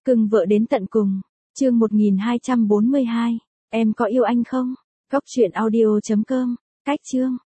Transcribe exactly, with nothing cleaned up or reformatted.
Cưng vợ đến tận cùng. Chương một nghìn hai trăm bốn mươi hai. Em có yêu anh không? Góc truyện audio chấm com. Cách chương.